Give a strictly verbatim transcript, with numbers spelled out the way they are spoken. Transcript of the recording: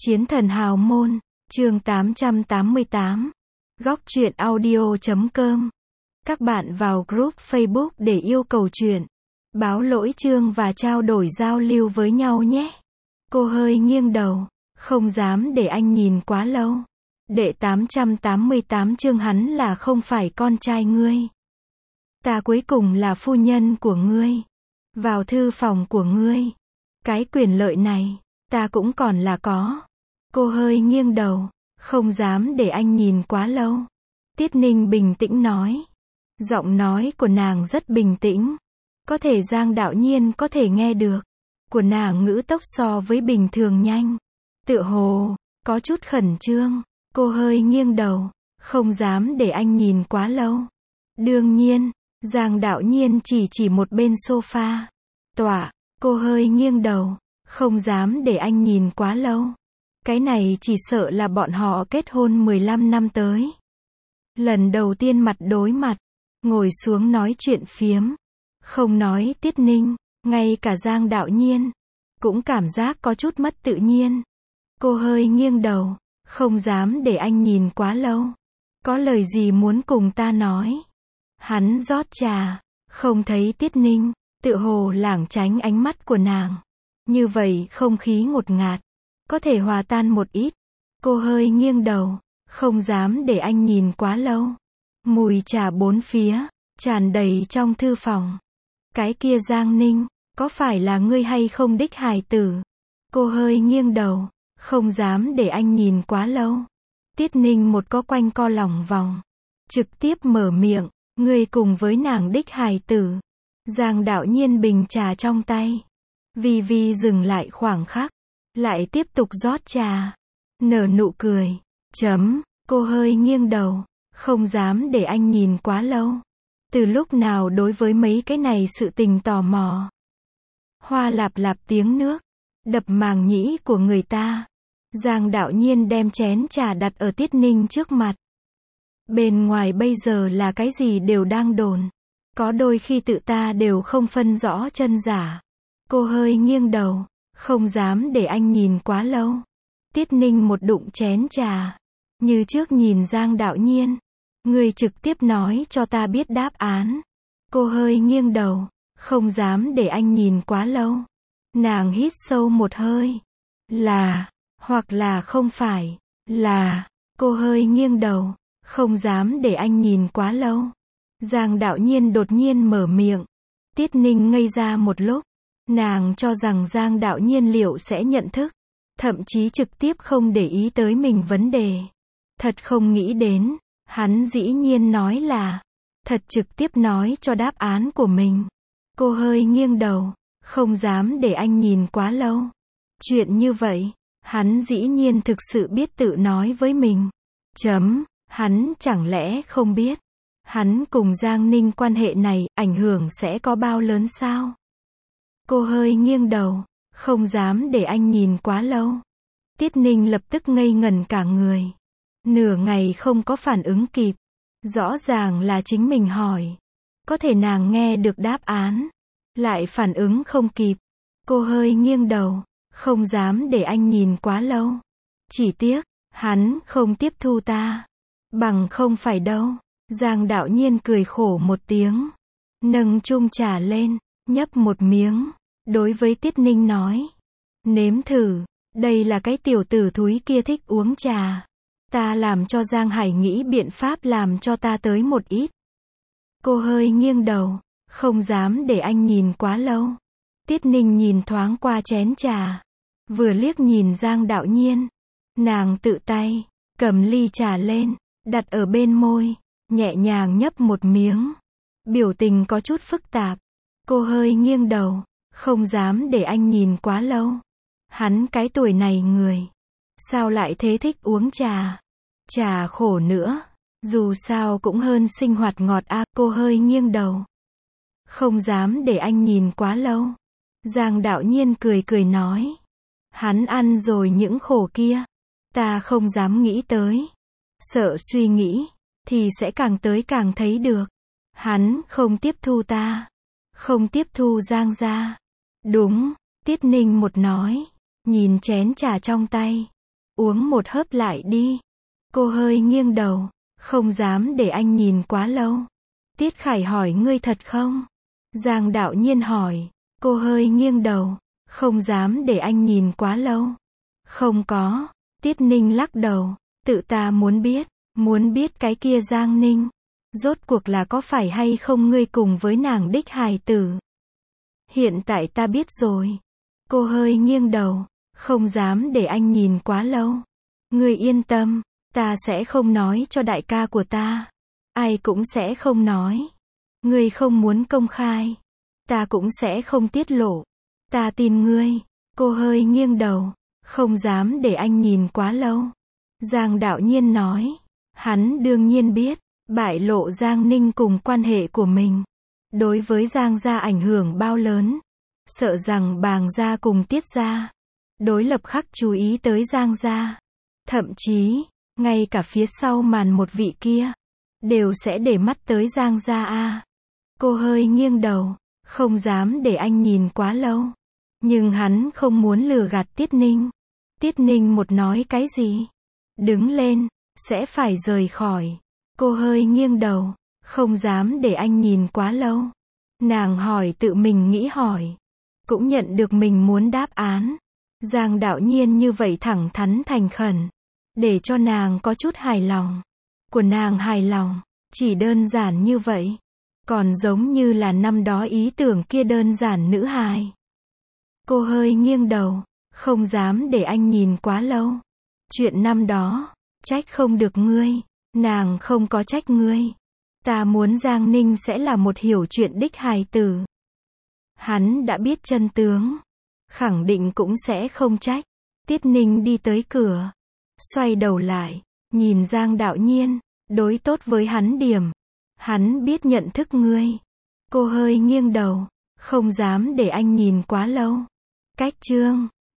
Chiến thần hào môn, chương tám trăm tám mươi tám. Góc truyện audio chấm com. Các bạn vào group Facebook để yêu cầu truyện, báo lỗi chương và trao đổi giao lưu với nhau nhé. Cô hơi nghiêng đầu, không dám để anh nhìn quá lâu. Đệ tám trăm tám mươi tám chương hắn là không phải con trai ngươi. Ta cuối cùng là phu nhân của ngươi. Vào thư phòng của ngươi. Cái quyền lợi này, ta cũng còn là có. Cô hơi nghiêng đầu, không dám để anh nhìn quá lâu. Tiết Ninh bình tĩnh nói. Giọng nói của nàng rất bình tĩnh. Có thể Giang Đạo Nhiên có thể nghe được. Của nàng ngữ tốc so với bình thường nhanh. Tựa hồ, có chút khẩn trương. Cô hơi nghiêng đầu, không dám để anh nhìn quá lâu. Đương nhiên, Giang Đạo Nhiên chỉ chỉ một bên sofa. Tọa, cô hơi nghiêng đầu, không dám để anh nhìn quá lâu. Cái này chỉ sợ là bọn họ kết hôn mười lăm năm tới. Lần đầu tiên mặt đối mặt, ngồi xuống nói chuyện phiếm. Không nói Tiết Ninh, ngay cả Giang Đạo Nhiên cũng cảm giác có chút mất tự nhiên. Cô hơi nghiêng đầu, không dám để anh nhìn quá lâu. Có lời gì muốn cùng ta nói? Hắn rót trà, không thấy Tiết Ninh, tựa hồ lảng tránh ánh mắt của nàng. Như vậy không khí ngột ngạt, có thể hòa tan một ít. Cô hơi nghiêng đầu, không dám để anh nhìn quá lâu. Mùi trà bốn phía, tràn đầy trong thư phòng. Cái kia Giang Ninh, có phải là ngươi hay không đích hài tử? Cô hơi nghiêng đầu, không dám để anh nhìn quá lâu. Tiết Ninh một có quanh co lòng vòng, trực tiếp mở miệng, ngươi cùng với nàng đích hài tử. Giang Đạo Nhiên bình trà trong tay. Vi Vi dừng lại khoảng khắc, lại tiếp tục rót trà, nở nụ cười. Chấm, cô hơi nghiêng đầu, không dám để anh nhìn quá lâu. Từ lúc nào đối với mấy cái này sự tình tò mò. Hoa lạp lạp tiếng nước, đập màng nhĩ của người ta. Giang Đạo Nhiên đem chén trà đặt ở Tiết Ninh trước mặt. Bên ngoài bây giờ là cái gì đều đang đồn. Có đôi khi tự ta đều không phân rõ chân giả. Cô hơi nghiêng đầu, không dám để anh nhìn quá lâu. Tiết Ninh một đụng chén trà. Như trước nhìn Giang Đạo Nhiên. Người trực tiếp nói cho ta biết đáp án. Cô hơi nghiêng đầu, không dám để anh nhìn quá lâu. Nàng hít sâu một hơi. Là, hoặc là không phải, là, cô hơi nghiêng đầu, không dám để anh nhìn quá lâu. Giang Đạo Nhiên đột nhiên mở miệng. Tiết Ninh ngây ra một lúc. Nàng cho rằng Giang Đạo Nhiên liệu sẽ nhận thức, thậm chí trực tiếp không để ý tới mình vấn đề. Thật không nghĩ đến, hắn dĩ nhiên nói là, thật trực tiếp nói cho đáp án của mình. Cô hơi nghiêng đầu, không dám để anh nhìn quá lâu. Chuyện như vậy, hắn dĩ nhiên thực sự biết tự nói với mình. Chấm, hắn chẳng lẽ không biết, hắn cùng Giang Ninh quan hệ này, ảnh hưởng sẽ có bao lớn sao? Cô hơi nghiêng đầu, không dám để anh nhìn quá lâu. Tiết Ninh lập tức ngây ngẩn cả người. Nửa ngày không có phản ứng kịp. Rõ ràng là chính mình hỏi. Có thể nàng nghe được đáp án, lại phản ứng không kịp. Cô hơi nghiêng đầu, không dám để anh nhìn quá lâu. Chỉ tiếc, hắn không tiếp thu ta. Bằng không phải đâu. Giang Đạo Nhiên cười khổ một tiếng. Nâng chung trà lên, nhấp một miếng. Đối với Tiết Ninh nói. Nếm thử, đây là cái tiểu tử thúi kia thích uống trà. Ta làm cho Giang Hải nghĩ biện pháp làm cho ta tới một ít. Cô hơi nghiêng đầu, không dám để anh nhìn quá lâu. Tiết Ninh nhìn thoáng qua chén trà. Vừa liếc nhìn Giang Đạo Nhiên. Nàng tự tay, cầm ly trà lên, đặt ở bên môi, nhẹ nhàng nhấp một miếng. Biểu tình có chút phức tạp. Cô hơi nghiêng đầu, không dám để anh nhìn quá lâu. Hắn cái tuổi này người, sao lại thế thích uống trà? Trà khổ nữa, dù sao cũng hơn sinh hoạt ngọt a. Cô hơi nghiêng đầu, không dám để anh nhìn quá lâu. Giang Đạo Nhiên cười cười nói. Hắn ăn rồi những khổ kia, ta không dám nghĩ tới. Sợ suy nghĩ, thì sẽ càng tới càng thấy được. Hắn không tiếp thu ta, không tiếp thu Giang gia. Đúng, Tiết Ninh một nói, nhìn chén trà trong tay. Uống một hớp lại đi. Cô hơi nghiêng đầu. Không dám để anh nhìn quá lâu. Tiết Khải hỏi ngươi thật không? Giang Đạo Nhiên hỏi. Cô hơi nghiêng đầu. Không dám để anh nhìn quá lâu. Không có. Tiết Ninh lắc đầu. Tự ta muốn biết. Muốn biết cái kia Giang Ninh. Rốt cuộc là có phải hay không ngươi cùng với nàng đích hài tử. Hiện tại ta biết rồi. Cô hơi nghiêng đầu. Không dám để anh nhìn quá lâu. Ngươi yên tâm. Ta sẽ không nói cho đại ca của ta. Ai cũng sẽ không nói. Ngươi không muốn công khai. Ta cũng sẽ không tiết lộ. Ta tin ngươi. Cô hơi nghiêng đầu. Không dám để anh nhìn quá lâu. Giang Đạo Nhiên nói. Hắn đương nhiên biết. Bại lộ Giang Ninh cùng quan hệ của mình. Đối với Giang gia ảnh hưởng bao lớn. Sợ rằng Bàng gia cùng Tiết gia. Đối lập khắc chú ý tới Giang gia. Thậm chí, ngay cả phía sau màn một vị kia. Đều sẽ để mắt tới Giang gia a. Cô hơi nghiêng đầu. Không dám để anh nhìn quá lâu. Nhưng hắn không muốn lừa gạt Tiết Ninh. Tiết Ninh một nói cái gì? Đứng lên. Sẽ phải rời khỏi. Cô hơi nghiêng đầu. Không dám để anh nhìn quá lâu. Nàng hỏi tự mình nghĩ hỏi. Cũng nhận được mình muốn đáp án. Giang Đạo Nhiên như vậy thẳng thắn thành khẩn. Để cho nàng có chút hài lòng. Của nàng hài lòng. Chỉ đơn giản như vậy. Còn giống như là năm đó ý tưởng kia đơn giản nữ hài. Cô hơi nghiêng đầu. Không dám để anh nhìn quá lâu. Chuyện năm đó. Trách không được ngươi. Nàng không có trách ngươi. Ta muốn Giang Ninh sẽ là một hiểu chuyện đích hài tử. Hắn đã biết chân tướng. Khẳng định cũng sẽ không trách. Tiết Ninh đi tới cửa. Xoay đầu lại. Nhìn Giang Đạo Nhiên. Đối tốt với hắn điểm. Hắn biết nhận thức ngươi. Cô hơi nghiêng đầu. Không dám để anh nhìn quá lâu. Cách chương